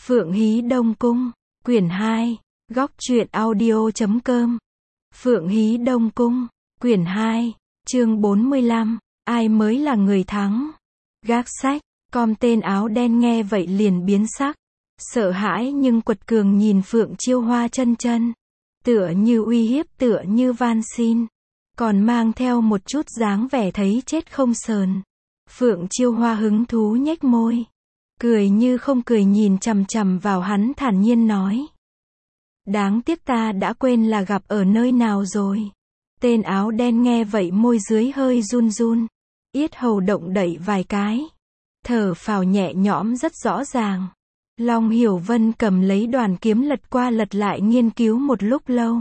Phượng Hí Đông Cung, quyển 2, góc truyện audio.com. Phượng Hí Đông Cung, quyển 2, chương 45, ai mới là người thắng? Gác sách, com tên áo đen nghe vậy liền biến sắc, sợ hãi nhưng quật cường nhìn Phượng Chiêu Hoa chân chân, tựa như uy hiếp, tựa như van xin, còn mang theo một chút dáng vẻ thấy chết không sờn. Phượng Chiêu Hoa hứng thú nhếch môi, cười như không cười nhìn chằm chằm vào hắn thản nhiên nói. Đáng tiếc ta đã quên là gặp ở nơi nào rồi. Tên áo đen nghe vậy môi dưới hơi run run, yết hầu động đậy vài cái, thở phào nhẹ nhõm rất rõ ràng. Long Hiểu Vân cầm lấy đoàn kiếm lật qua lật lại nghiên cứu một lúc lâu.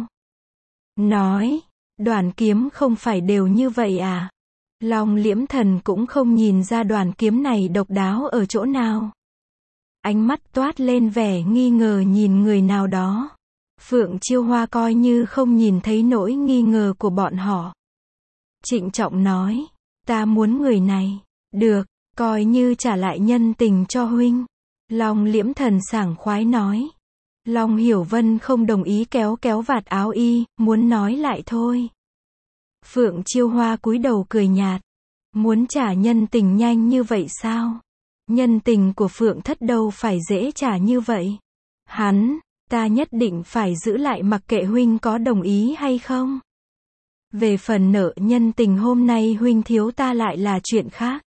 Nói, đoàn kiếm không phải đều như vậy à? Long Liễm Thần cũng không nhìn ra đoàn kiếm này độc đáo ở chỗ nào. Ánh mắt toát lên vẻ nghi ngờ nhìn người nào đó. Phượng Chiêu Hoa coi như không nhìn thấy nỗi nghi ngờ của bọn họ. Trịnh trọng nói, ta muốn người này. Được, coi như trả lại nhân tình cho huynh. Long Liễm Thần sảng khoái nói. Long Hiểu Vân không đồng ý kéo kéo vạt áo y, muốn nói lại thôi. Phượng Chiêu Hoa cúi đầu cười nhạt. Muốn trả nhân tình nhanh như vậy sao? Nhân tình của Phượng Thất đâu phải dễ trả như vậy. Ta nhất định phải giữ lại mặc kệ huynh có đồng ý hay không. Về phần nợ nhân tình hôm nay huynh thiếu ta lại là chuyện khác.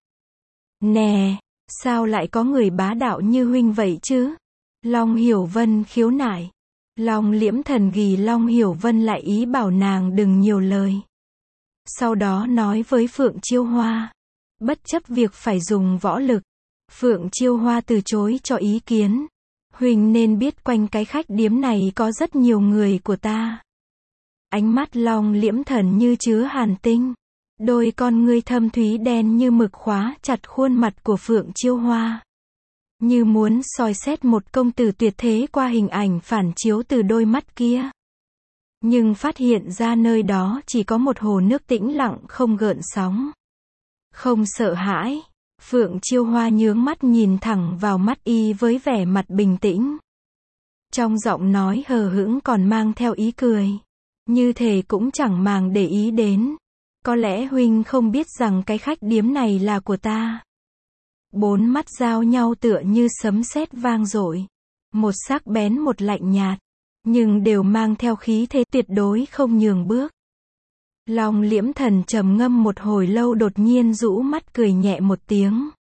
Nè, sao lại có người bá đạo như huynh vậy chứ? Long Hiểu Vân khiếu nại. Long Liễm Thần ghi Long Hiểu Vân lại ý bảo nàng đừng nhiều lời. Sau đó nói với Phượng Chiêu Hoa. Bất chấp việc phải dùng võ lực, Phượng Chiêu Hoa từ chối cho ý kiến. Huynh nên biết quanh cái khách điếm này có rất nhiều người của ta. Ánh mắt Long Liễm Thần như chứa hàn tinh. Đôi con ngươi thâm thúy đen như mực khóa chặt khuôn mặt của Phượng Chiêu Hoa. Như muốn soi xét một công tử tuyệt thế qua hình ảnh phản chiếu từ đôi mắt kia. Nhưng phát hiện ra nơi đó chỉ có một hồ nước tĩnh lặng không gợn sóng. Không sợ hãi. Phượng Chiêu Hoa nhướng mắt nhìn thẳng vào mắt y với vẻ mặt bình tĩnh. Trong giọng nói hờ hững còn mang theo ý cười. Như thể cũng chẳng màng để ý đến. Có lẽ huynh không biết rằng cái khách điếm này là của ta. Bốn mắt giao nhau tựa như sấm sét vang dội. Một sắc bén một lạnh nhạt. Nhưng đều mang theo khí thế tuyệt đối không nhường bước. Long Liễm Thần trầm ngâm một hồi lâu đột nhiên rũ mắt cười nhẹ một tiếng.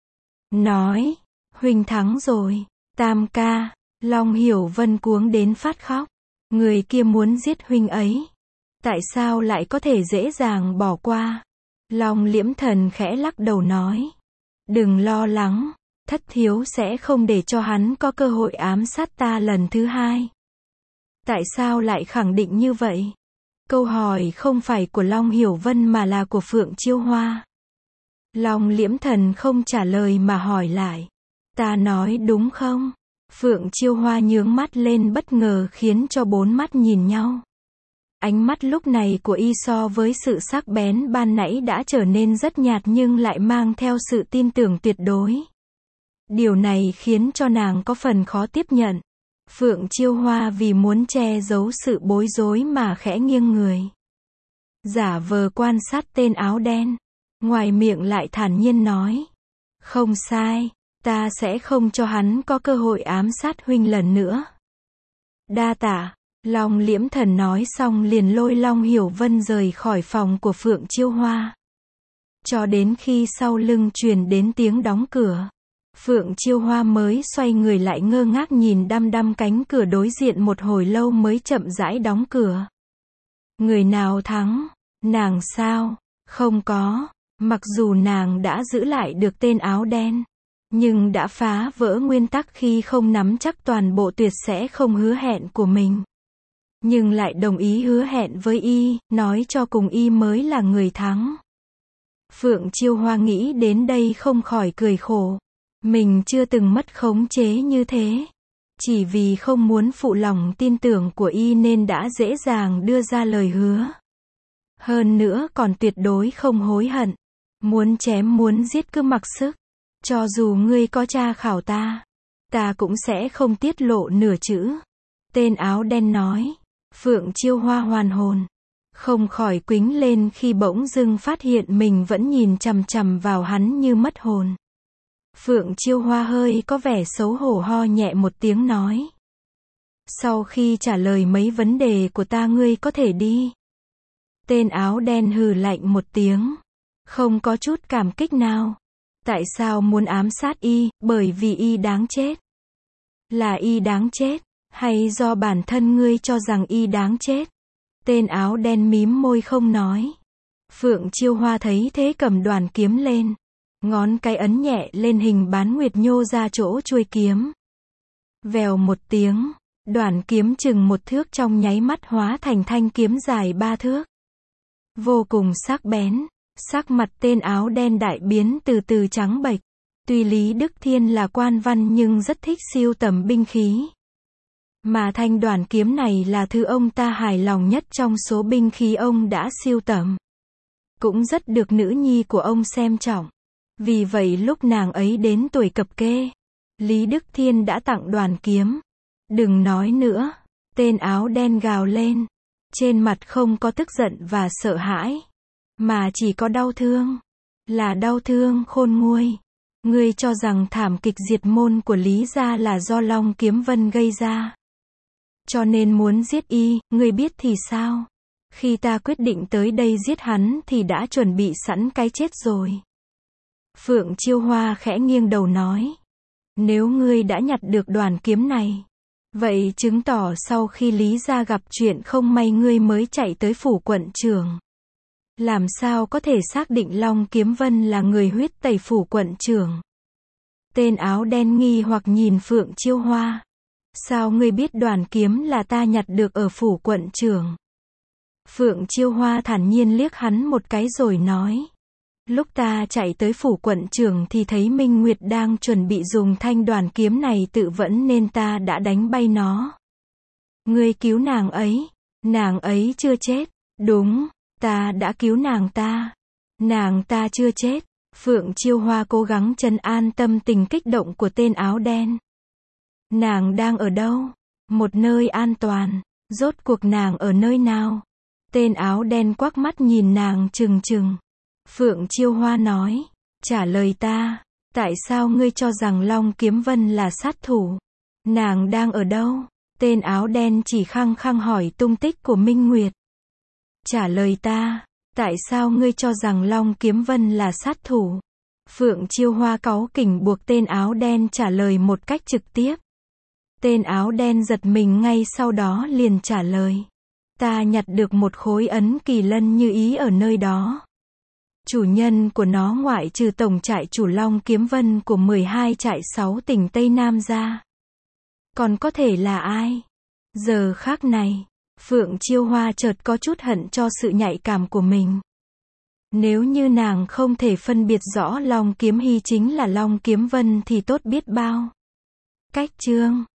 Nói, huynh thắng rồi, Tam ca. Long Hiểu Vân cuống đến phát khóc. Người kia muốn giết huynh ấy. Tại sao lại có thể dễ dàng bỏ qua? Long Liễm Thần khẽ lắc đầu nói. Đừng lo lắng, thất thiếu sẽ không để cho hắn có cơ hội ám sát ta lần thứ hai. Tại sao lại khẳng định như vậy? Câu hỏi không phải của Long Hiểu Vân mà là của Phượng Chiêu Hoa. Long Liễm Thần không trả lời mà hỏi lại. Ta nói đúng không? Phượng Chiêu Hoa nhướng mắt lên bất ngờ khiến cho bốn mắt nhìn nhau. Ánh mắt lúc này của y so với sự sắc bén ban nãy đã trở nên rất nhạt nhưng lại mang theo sự tin tưởng tuyệt đối. Điều này khiến cho nàng có phần khó tiếp nhận. Phượng Chiêu Hoa vì muốn che giấu sự bối rối mà khẽ nghiêng người. Giả vờ quan sát tên áo đen. Ngoài miệng lại thản nhiên nói. Không sai, ta sẽ không cho hắn có cơ hội ám sát huynh lần nữa. Đa tạ. Long Liễm Thần nói xong liền lôi Long Hiểu Vân rời khỏi phòng của Phượng Chiêu Hoa. Cho đến khi sau lưng truyền đến tiếng đóng cửa. Phượng Chiêu Hoa mới xoay người lại ngơ ngác nhìn đăm đăm cánh cửa đối diện một hồi lâu mới chậm rãi đóng cửa. Người nào thắng? Nàng sao? Không có. Mặc dù nàng đã giữ lại được tên áo đen, nhưng đã phá vỡ nguyên tắc khi không nắm chắc toàn bộ tuyệt sẽ không hứa hẹn của mình. Nhưng lại đồng ý hứa hẹn với y, nói cho cùng y mới là người thắng. Phượng Chiêu Hoa nghĩ đến đây không khỏi cười khổ. Mình chưa từng mất khống chế như thế. Chỉ vì không muốn phụ lòng tin tưởng của y nên đã dễ dàng đưa ra lời hứa. Hơn nữa còn tuyệt đối không hối hận. Muốn chém muốn giết cứ mặc sức. Cho dù ngươi có tra khảo ta, Ta cũng sẽ không tiết lộ nửa chữ. Tên áo đen nói. Phượng Chiêu Hoa hoàn hồn. Không khỏi quĩnh lên khi bỗng dưng phát hiện mình vẫn nhìn chằm chằm vào hắn như mất hồn. Phượng Chiêu Hoa hơi có vẻ xấu hổ ho nhẹ một tiếng nói. Sau khi trả lời mấy vấn đề của ta ngươi có thể đi. Tên áo đen hừ lạnh một tiếng. Không có chút cảm kích nào. Tại sao muốn ám sát y, bởi vì y đáng chết. Là y đáng chết, hay do bản thân ngươi cho rằng y đáng chết? Tên áo đen mím môi không nói. Phượng Chiêu Hoa thấy thế cầm đoàn kiếm lên. Ngón cái ấn nhẹ lên hình bán nguyệt nhô ra chỗ chuôi kiếm. Vèo một tiếng, đoàn kiếm chừng 1 thước trong nháy mắt hóa thành thanh kiếm dài 3 thước. Vô cùng sắc bén, sắc mặt tên áo đen đại biến từ từ trắng bệch. Tuy Lý Đức Thiên là quan văn nhưng rất thích sưu tầm binh khí. Mà thanh đoàn kiếm này là thứ ông ta hài lòng nhất trong số binh khí ông đã sưu tầm. Cũng rất được nữ nhi của ông xem trọng. Vì vậy lúc nàng ấy đến tuổi cập kê, Lý Đức Thiên đã tặng đoàn kiếm. Đừng nói nữa, tên áo đen gào lên. Trên mặt không có tức giận và sợ hãi, mà chỉ có đau thương. Là đau thương khôn nguôi. Ngươi cho rằng thảm kịch diệt môn của Lý gia là do Long Kiếm Vân gây ra. Cho nên muốn giết y, ngươi biết thì sao? Khi ta quyết định tới đây giết hắn thì đã chuẩn bị sẵn cái chết rồi. Phượng Chiêu Hoa khẽ nghiêng đầu nói. Nếu ngươi đã nhặt được đoàn kiếm này, vậy chứng tỏ sau khi Lý gia gặp chuyện không may ngươi mới chạy tới phủ quận trưởng. Làm sao có thể xác định Long Kiếm Vân là người huyết tẩy phủ quận trưởng? Tên áo đen nghi hoặc nhìn Phượng Chiêu Hoa. Sao ngươi biết đoàn kiếm là ta nhặt được ở phủ quận trưởng? Phượng Chiêu Hoa thản nhiên liếc hắn một cái rồi nói. Lúc ta chạy tới phủ quận trưởng thì thấy Minh Nguyệt đang chuẩn bị dùng thanh đoàn kiếm này tự vẫn nên ta đã đánh bay nó. Ngươi cứu nàng ấy chưa chết. Đúng, ta đã cứu nàng ta chưa chết. Phượng Chiêu Hoa cố gắng trấn an tâm tình kích động của tên áo đen. Nàng đang ở đâu? Một nơi an toàn. Rốt cuộc nàng ở nơi nào? Tên áo đen quắc mắt nhìn nàng trừng trừng. Phượng Chiêu Hoa nói. Trả lời ta. Tại sao ngươi cho rằng Long Kiếm Vân là sát thủ? Nàng đang ở đâu? Tên áo đen chỉ khăng khăng hỏi tung tích của Minh Nguyệt. Trả lời ta. Tại sao ngươi cho rằng Long Kiếm Vân là sát thủ? Phượng Chiêu Hoa cáu kỉnh buộc tên áo đen trả lời một cách trực tiếp. Tên áo đen giật mình ngay sau đó liền trả lời. Ta nhặt được một khối ấn kỳ lân như ý ở nơi đó. Chủ nhân của nó ngoại trừ tổng trại chủ Long Kiếm Vân của 12 trại 6 tỉnh Tây Nam ra. Còn có thể là ai? Giờ khắc này, Phượng Chiêu Hoa chợt có chút hận cho sự nhạy cảm của mình. Nếu như nàng không thể phân biệt rõ Long Kiếm Hy chính là Long Kiếm Vân thì tốt biết bao. Cách chương